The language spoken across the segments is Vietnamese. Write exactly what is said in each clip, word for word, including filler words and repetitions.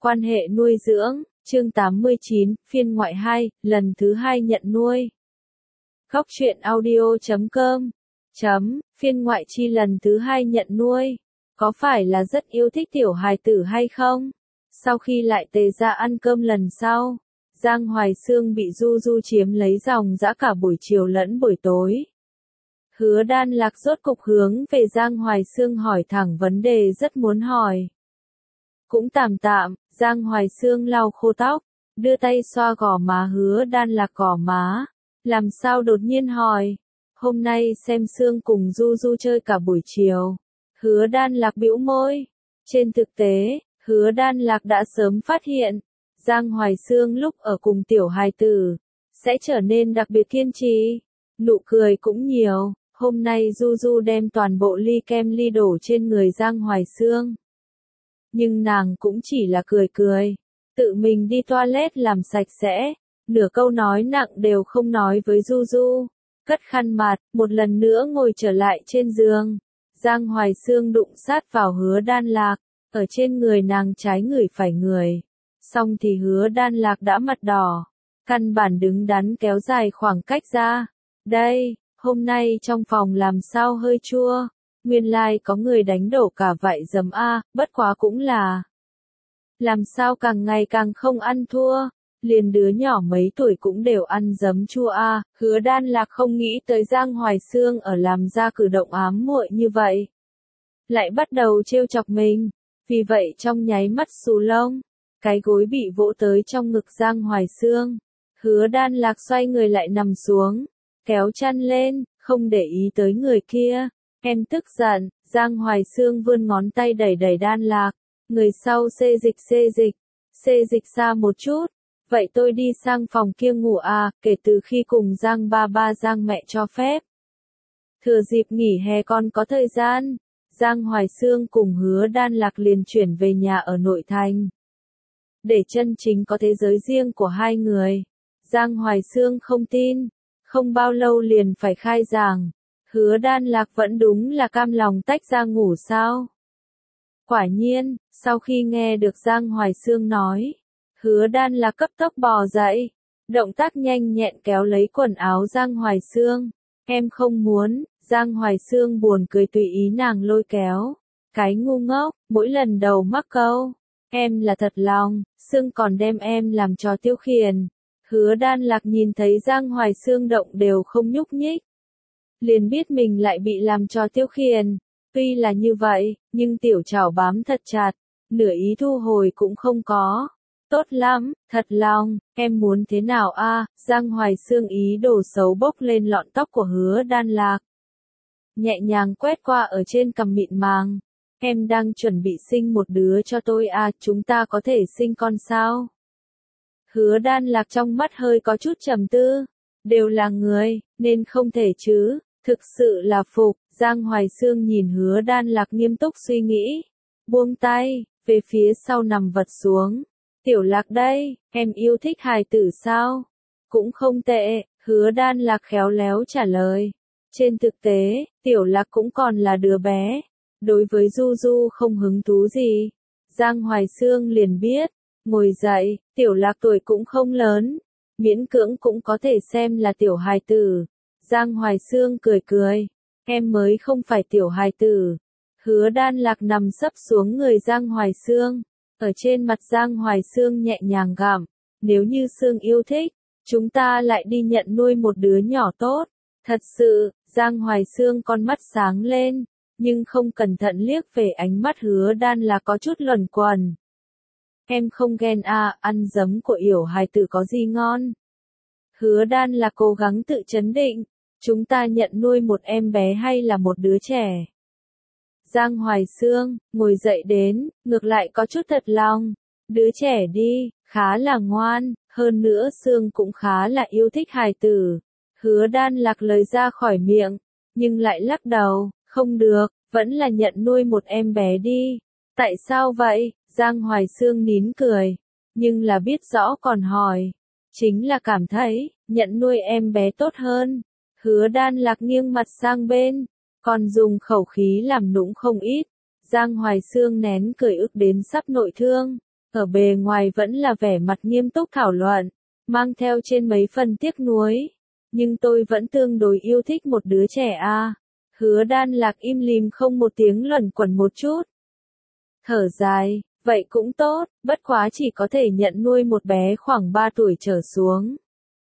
Quan hệ nuôi dưỡng, chương tám mươi chín, phiên ngoại hai, lần thứ hai nhận nuôi. Góc truyện audio chấm com chấm, phiên ngoại chi lần thứ hai nhận nuôi. Có phải là rất yêu thích tiểu hài tử hay không? Sau khi lại tề ra ăn cơm lần sau, Giang Hoài Xương bị Du Du chiếm lấy dòng dã cả buổi chiều lẫn buổi tối. Hứa Đan Lạc rốt cục hướng về Giang Hoài Xương hỏi thẳng vấn đề rất muốn hỏi. Cũng tạm tạm, Giang Hoài Xương lau khô tóc, đưa tay xoa gò má Hứa Đan Lạc gò má. Làm sao đột nhiên hỏi? Hôm nay xem Xương cùng Du Du chơi cả buổi chiều. Hứa Đan Lạc bĩu môi. Trên thực tế, Hứa Đan Lạc đã sớm phát hiện, Giang Hoài Xương lúc ở cùng tiểu hài tử, sẽ trở nên đặc biệt kiên trì. Nụ cười cũng nhiều. Hôm nay Du Du đem toàn bộ ly kem ly đổ trên người Giang Hoài Xương. Nhưng nàng cũng chỉ là cười cười, tự mình đi toilet làm sạch sẽ, nửa câu nói nặng đều không nói với Du Du. Cất khăn mặt, một lần nữa ngồi trở lại trên giường. Giang Hoài Xương đụng sát vào Hứa Đan Lạc, ở trên người nàng trái người phải người. Xong thì Hứa Đan Lạc đã mặt đỏ, căn bản đứng đắn kéo dài khoảng cách ra. Đây, hôm nay trong phòng làm sao hơi chua. Nguyên lai like có người đánh đổ cả vải dầm a, bất quá cũng là. Làm sao càng ngày càng không ăn thua, liền đứa nhỏ mấy tuổi cũng đều ăn giấm chua a. Hứa Đan Lạc không nghĩ tới Giang Hoài Xương ở làm ra cử động ám muội như vậy. Lại bắt đầu trêu chọc mình, vì vậy trong nháy mắt xù lông, cái gối bị vỗ tới trong ngực Giang Hoài Xương. Hứa Đan Lạc xoay người lại nằm xuống, kéo chăn lên, không để ý tới người kia. Em tức giận, Giang Hoài Xương vươn ngón tay đẩy đẩy Đan Lạc, người sau xê dịch xê dịch, xê dịch xa một chút, vậy tôi đi sang phòng kia ngủ à, kể từ khi cùng Giang ba ba Giang mẹ cho phép. Thừa dịp nghỉ hè còn có thời gian, Giang Hoài Xương cùng Hứa Đan Lạc liền chuyển về nhà ở nội thành. Để chân chính có thế giới riêng của hai người, Giang Hoài Xương không tin, không bao lâu liền phải khai giảng. Hứa Đan Lạc vẫn đúng là cam lòng tách ra ngủ sao? Quả nhiên, sau khi nghe được Giang Hoài Xương nói, Hứa Đan Lạc cấp tốc bò dậy, động tác nhanh nhẹn kéo lấy quần áo Giang Hoài Xương. Em không muốn, Giang Hoài Xương buồn cười tùy ý nàng lôi kéo. Cái ngu ngốc, mỗi lần đầu mắc câu, em là thật lòng, Xương còn đem em làm trò tiêu khiển. Hứa Đan Lạc nhìn thấy Giang Hoài Xương động đều không nhúc nhích, liền biết mình lại bị làm trò tiêu khiển. Tuy là như vậy, nhưng tiểu chảo bám thật chặt, nửa ý thu hồi cũng không có. Tốt lắm, thật lòng, em muốn thế nào a? Giang Hoài Xương ý đồ xấu bốc lên lọn tóc của Hứa Đan Lạc, nhẹ nhàng quét qua ở trên cằm mịn màng. Em đang chuẩn bị sinh một đứa cho tôi à, chúng ta có thể sinh con sao? Hứa Đan Lạc trong mắt hơi có chút trầm tư, đều là người, nên không thể chứ. Thực sự là phục. Giang Hoài Xương nhìn Hứa Đan Lạc nghiêm túc suy nghĩ, buông tay, về phía sau nằm vật xuống. Tiểu Lạc đây, em yêu thích hài tử sao? Cũng không tệ, Hứa Đan Lạc khéo léo trả lời. Trên thực tế, Tiểu Lạc cũng còn là đứa bé, đối với Du Du không hứng thú gì. Giang Hoài Xương liền biết, ngồi dậy, Tiểu Lạc tuổi cũng không lớn, miễn cưỡng cũng có thể xem là tiểu hài tử. Giang Hoài Xương cười cười, em mới không phải tiểu hài tử. Hứa Đan Lạc nằm sấp xuống người Giang Hoài Xương, ở trên mặt Giang Hoài Xương nhẹ nhàng gặm. Nếu như Xương yêu thích, chúng ta lại đi nhận nuôi một đứa nhỏ tốt. Thật sự, Giang Hoài Xương con mắt sáng lên, nhưng không cẩn thận liếc về ánh mắt Hứa Đan Lạc có chút luẩn quẩn. Em không ghen à, ăn giấm của yểu hài tử có gì ngon? Hứa Đan Lạc cố gắng tự trấn định. Chúng ta nhận nuôi một em bé hay là một đứa trẻ? Giang Hoài Xương, ngồi dậy đến, ngược lại có chút thật lòng. Đứa trẻ đi, khá là ngoan, hơn nữa Xương cũng khá là yêu thích hài tử. Hứa Đan Lạc lời ra khỏi miệng, nhưng lại lắc đầu, không được, vẫn là nhận nuôi một em bé đi. Tại sao vậy? Giang Hoài Xương nín cười, nhưng là biết rõ còn hỏi. Chính là cảm thấy, nhận nuôi em bé tốt hơn. Hứa Đan Lạc nghiêng mặt sang bên, còn dùng khẩu khí làm nũng không ít. Giang Hoài Xương nén cười ức đến sắp nội thương. Ở bề ngoài vẫn là vẻ mặt nghiêm túc thảo luận, mang theo trên mấy phần tiếc nuối. Nhưng tôi vẫn tương đối yêu thích một đứa trẻ a. À. Hứa Đan Lạc im lìm không một tiếng luẩn quẩn một chút. Thở dài, vậy cũng tốt, bất quá chỉ có thể nhận nuôi một bé khoảng ba tuổi trở xuống.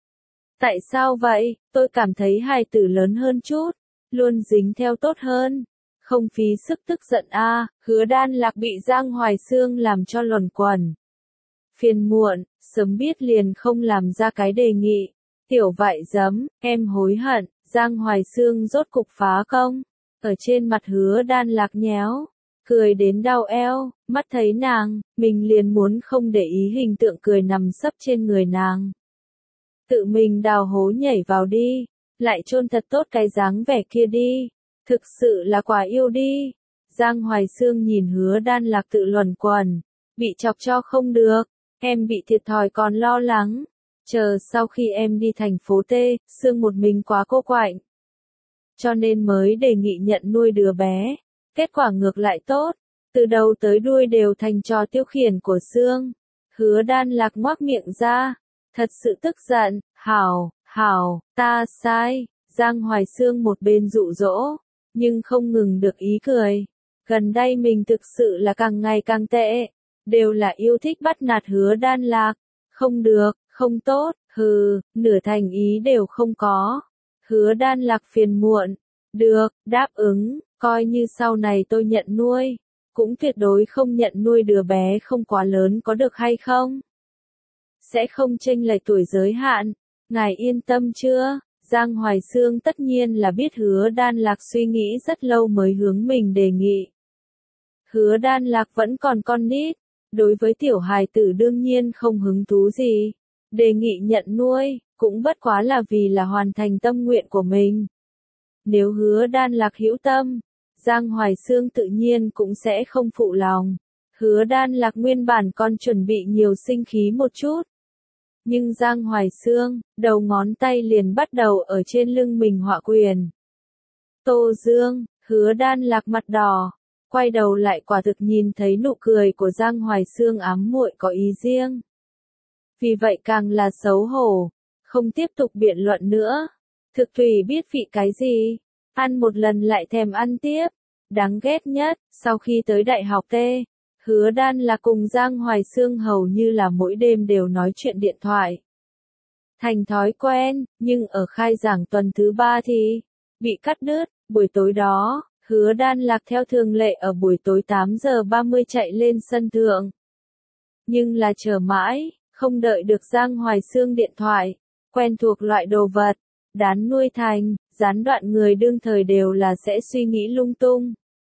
Tại sao vậy? Tôi cảm thấy hài tử lớn hơn chút, luôn dính theo tốt hơn. Không phí sức tức giận a. À. Hứa Đan Lạc bị Giang Hoài Xương làm cho luẩn quẩn. Phiền muộn, sớm biết liền không làm ra cái đề nghị. Tiểu vại giấm, em hối hận. Giang Hoài Xương rốt cục phá công. Ở trên mặt Hứa Đan Lạc nhéo, cười đến đau eo, mắt thấy nàng, mình liền muốn không để ý hình tượng cười nằm sấp trên người nàng. Tự mình đào hố nhảy vào đi, lại chôn thật tốt cái dáng vẻ kia đi, thực sự là quá yêu đi. Giang Hoài Xương nhìn Hứa Đan Lạc tự luẩn quẩn, bị chọc cho không được, em bị thiệt thòi còn lo lắng. Chờ sau khi em đi thành phố T, Sương một mình quá cô quạnh. Cho nên mới đề nghị nhận nuôi đứa bé. Kết quả ngược lại tốt. Từ đầu tới đuôi đều thành trò tiêu khiển của Sương. Hứa Đan Lạc ngoác miệng ra. Thật sự tức giận. Hảo, hảo, ta sai. Giang Hoài Xương một bên dụ dỗ. Nhưng không ngừng được ý cười. Gần đây mình thực sự là càng ngày càng tệ. Đều là yêu thích bắt nạt Hứa Đan Lạc. Không được. Không tốt, hừ, nửa thành ý đều không có. Hứa Đan Lạc phiền muộn. Được, đáp ứng, coi như sau này tôi nhận nuôi. Cũng tuyệt đối không nhận nuôi đứa bé không quá lớn có được hay không? Sẽ không chênh lệch tuổi giới hạn. Ngài yên tâm chưa? Giang Hoài Xương tất nhiên là biết Hứa Đan Lạc suy nghĩ rất lâu mới hướng mình đề nghị. Hứa Đan Lạc vẫn còn con nít. Đối với tiểu hài tử đương nhiên không hứng thú gì. Đề nghị nhận nuôi, cũng bất quá là vì là hoàn thành tâm nguyện của mình. Nếu Hứa Đan Lạc hữu tâm, Giang Hoài Xương tự nhiên cũng sẽ không phụ lòng. Hứa Đan Lạc nguyên bản còn chuẩn bị nhiều sinh khí một chút. Nhưng Giang Hoài Xương, đầu ngón tay liền bắt đầu ở trên lưng mình họa quyền. Tô Dương, Hứa Đan Lạc mặt đỏ, quay đầu lại quả thực nhìn thấy nụ cười của Giang Hoài Xương ám muội có ý riêng. Vì vậy càng là xấu hổ, không tiếp tục biện luận nữa. Thực thủy biết vị cái gì, ăn một lần lại thèm ăn tiếp. Đáng ghét nhất, sau khi tới đại học T, Hứa Đan là cùng Giang Hoài Xương hầu như là mỗi đêm đều nói chuyện điện thoại. Thành thói quen, nhưng ở khai giảng tuần thứ ba thì bị cắt đứt. Buổi tối đó, Hứa Đan Lạc theo thường lệ ở buổi tối tám giờ ba mươi chạy lên sân thượng. Nhưng là chờ mãi, không đợi được Giang Hoài Xương điện thoại, quen thuộc loại đồ vật, đán nuôi thành, gián đoạn người đương thời đều là sẽ suy nghĩ lung tung.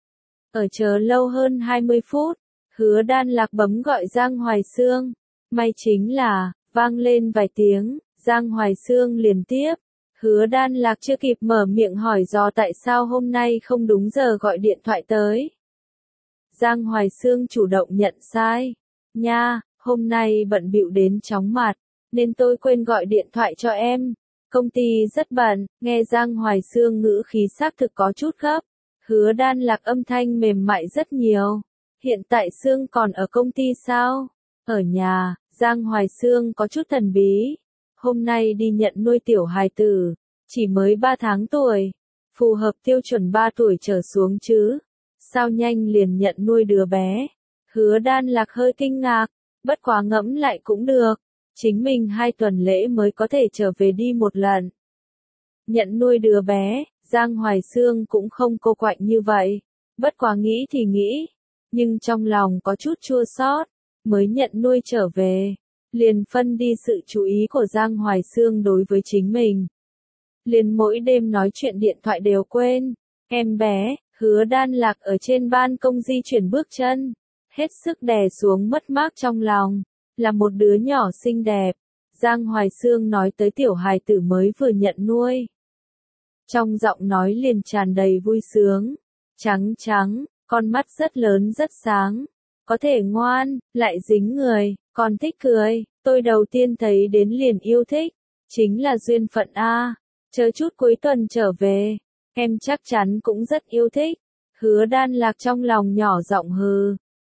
Ở chờ lâu hơn hai mươi phút, Hứa Đan Lạc bấm gọi Giang Hoài Xương, may chính là, vang lên vài tiếng, Giang Hoài Xương liền tiếp. Hứa Đan Lạc chưa kịp mở miệng hỏi dò tại sao hôm nay không đúng giờ gọi điện thoại tới. Giang Hoài Xương chủ động nhận sai. Nha, hôm nay bận bịu đến chóng mặt, nên tôi quên gọi điện thoại cho em. Công ty rất bận, nghe Giang Hoài Xương ngữ khí xác thực có chút gấp. Hứa Đan Lạc âm thanh mềm mại rất nhiều. Hiện tại Xương còn ở công ty sao? Ở nhà, Giang Hoài Xương có chút thần bí. Hôm nay đi nhận nuôi tiểu hài tử, chỉ mới ba tháng tuổi, phù hợp tiêu chuẩn ba tuổi trở xuống chứ. Sao nhanh liền nhận nuôi đứa bé? Hứa Đan Lạc hơi kinh ngạc, bất quá ngẫm lại cũng được. Chính mình hai tuần lễ mới có thể trở về đi một lần. Nhận nuôi đứa bé, Giang Hoài Xương cũng không cô quạnh như vậy. Bất quá nghĩ thì nghĩ, nhưng trong lòng có chút chua xót, mới nhận nuôi trở về. Liền phân đi sự chú ý của Giang Hoài Xương đối với chính mình. Liền mỗi đêm nói chuyện điện thoại đều quên. Em bé, Hứa Đan Lạc ở trên ban công di chuyển bước chân. Hết sức đè xuống mất mát trong lòng. Là một đứa nhỏ xinh đẹp. Giang Hoài Xương nói tới tiểu hài tử mới vừa nhận nuôi. Trong giọng nói liền tràn đầy vui sướng. Trắng trắng, con mắt rất lớn rất sáng. Có thể ngoan, lại dính người, còn thích cười. Tôi đầu tiên thấy đến liền yêu thích. Chính là duyên phận a. Chờ chút cuối tuần trở về, em chắc chắn cũng rất yêu thích. Hứa Đan Lạc trong lòng nhỏ giọng hừ.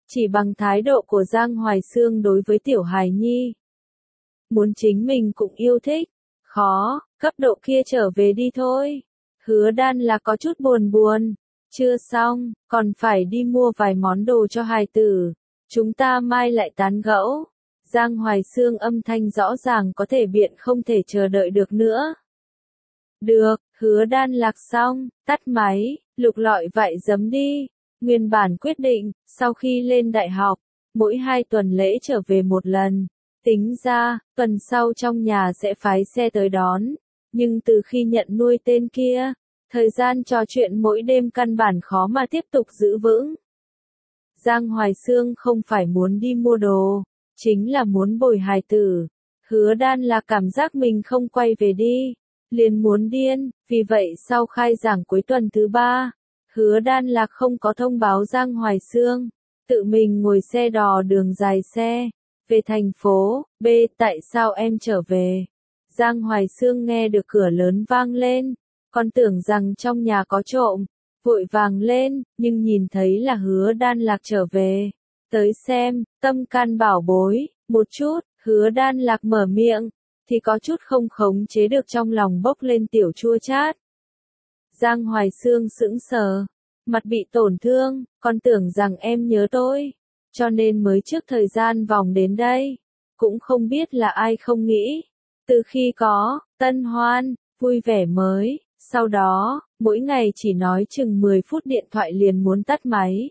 Chỉ bằng thái độ của Giang Hoài Xương đối với Tiểu Hài Nhi. Muốn chính mình cũng yêu thích. Khó, cấp độ kia trở về đi thôi. Hứa Đan là có chút buồn buồn. Chưa xong, còn phải đi mua vài món đồ cho hài tử. Chúng ta mai lại tán gẫu. Giang Hoài Xương âm thanh rõ ràng có thể biện không thể chờ đợi được nữa. Được, Hứa Đan lạc xong, tắt máy, lục lọi vải giấm đi. Nguyên bản quyết định, sau khi lên đại học, mỗi hai tuần lễ trở về một lần. Tính ra, tuần sau trong nhà sẽ phái xe tới đón. Nhưng từ khi nhận nuôi tên kia, thời gian trò chuyện mỗi đêm căn bản khó mà tiếp tục giữ vững. Giang Hoài Xương không phải muốn đi mua đồ, chính là muốn bồi hài tử. Hứa Đan là cảm giác mình không quay về đi, liền muốn điên, vì vậy sau khai giảng cuối tuần thứ ba, Hứa Đan Lạc không có thông báo Giang Hoài Xương, tự mình ngồi xe đò đường dài xe, về thành phố. B. Tại sao em trở về? Giang Hoài Xương nghe được cửa lớn vang lên, còn tưởng rằng trong nhà có trộm, vội vàng lên, nhưng nhìn thấy là Hứa Đan Lạc trở về. Tới xem, tâm can bảo bối, một chút, Hứa Đan Lạc mở miệng, thì có chút không khống chế được trong lòng bốc lên tiểu chua chát. Giang Hoài Xương sững sờ, mặt bị tổn thương, còn tưởng rằng em nhớ tôi, cho nên mới trước thời gian vòng đến đây, cũng không biết là ai không nghĩ. Từ khi có tân hoan, vui vẻ mới, sau đó, mỗi ngày chỉ nói chừng mười phút điện thoại liền muốn tắt máy.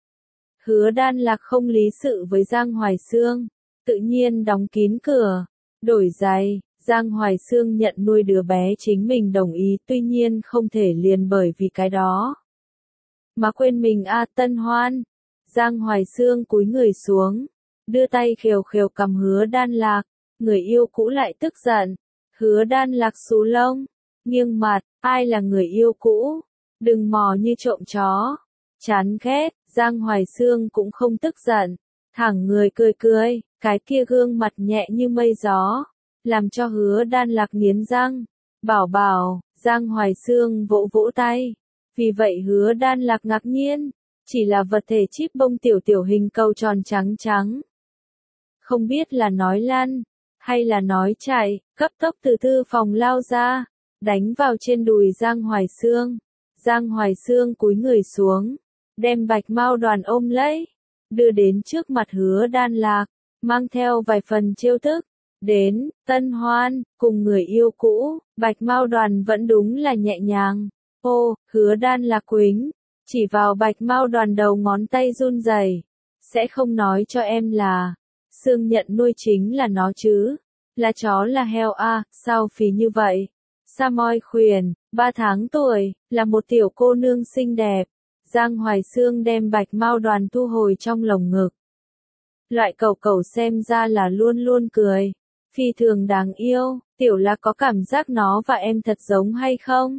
Hứa Đan Lạc không lý sự với Giang Hoài Xương, tự nhiên đóng kín cửa, đổi giày. Giang Hoài Xương nhận nuôi đứa bé chính mình đồng ý, tuy nhiên không thể liền bởi vì cái đó mà quên mình a. Tân hoan. Giang Hoài Xương cúi người xuống, đưa tay khều khều cầm Hứa Đan Lạc, người yêu cũ lại tức giận. Hứa Đan Lạc xù lông, nghiêng mặt, ai là người yêu cũ? Đừng mò như trộm chó. Chán ghét. Giang Hoài Xương cũng không tức giận, thẳng người cười cười, cái kia gương mặt nhẹ như mây gió, làm cho Hứa Đan Lạc nghiến răng. Bảo bảo. Giang Hoài Xương vỗ vỗ tay. Vì vậy Hứa Đan Lạc ngạc nhiên, chỉ là vật thể chip bông tiểu tiểu hình cầu tròn trắng trắng. Không biết là nói lăn, hay là nói chạy, cấp tốc từ thư phòng lao ra, đánh vào trên đùi Giang Hoài Xương. Giang Hoài Xương cúi người xuống, đem bạch mao đoàn ôm lấy, đưa đến trước mặt Hứa Đan Lạc, mang theo vài phần trêu tức. Đến, tân hoan, cùng người yêu cũ, bạch mao đoàn vẫn đúng là nhẹ nhàng. Ô, Hứa Đan Lạc quính, chỉ vào bạch mao đoàn đầu ngón tay run rẩy. Sẽ không nói cho em là, Xương nhận nuôi chính là nó chứ, là chó là heo a, sao phí như vậy? Sa moi khuyển, ba tháng tuổi, là một tiểu cô nương xinh đẹp. Giang Hoài Xương đem bạch mao đoàn thu hồi trong lồng ngực. Loại cẩu cẩu xem ra là luôn luôn cười, phi thường đáng yêu. Tiểu Lạc có cảm giác nó và em thật giống hay không?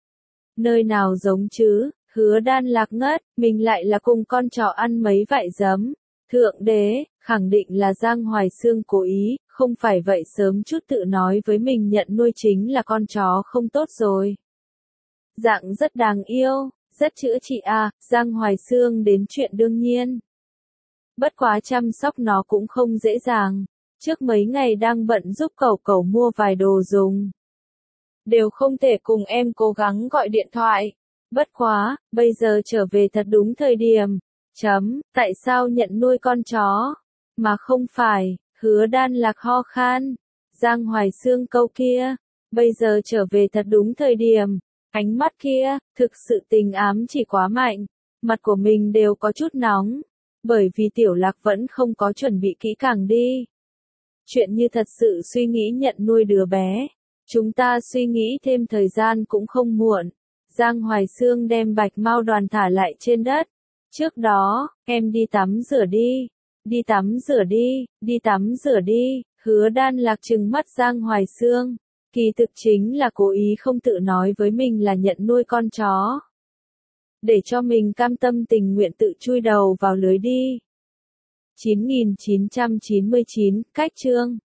Nơi nào giống chứ? Hứa Đan Lạc ngất, mình lại là cùng con chó ăn mấy vại giấm. Thượng đế, khẳng định là Giang Hoài Xương cố ý, không phải vậy sớm chút tự nói với mình nhận nuôi chính là con chó không tốt rồi. Dạng rất đáng yêu, rất chữa trị à. Giang Hoài Xương đến chuyện đương nhiên. Bất quá chăm sóc nó cũng không dễ dàng. Trước mấy ngày đang bận giúp cẩu cẩu mua vài đồ dùng, đều không thể cùng em cố gắng gọi điện thoại. Bất quá, bây giờ trở về thật đúng thời điểm. Chấm, tại sao nhận nuôi con chó, mà không phải? Hứa Đan Lạc ho khan. Giang Hoài Xương câu kia, bây giờ trở về thật đúng thời điểm. Ánh mắt kia, thực sự tình ám chỉ quá mạnh. Mặt của mình đều có chút nóng, bởi vì Tiểu Lạc vẫn không có chuẩn bị kỹ càng đi. Chuyện như thật sự suy nghĩ nhận nuôi đứa bé. Chúng ta suy nghĩ thêm thời gian cũng không muộn. Giang Hoài Xương đem bạch mao đoàn thả lại trên đất. Trước đó, em đi tắm rửa đi. Đi tắm rửa đi, đi tắm rửa đi. Hứa Đan Lạc trừng mắt Giang Hoài Xương. Kỳ thực chính là cố ý không tự nói với mình là nhận nuôi con chó, để cho mình cam tâm tình nguyện tự chui đầu vào lưới đi. chín nghìn chín trăm chín mươi chín, cách chương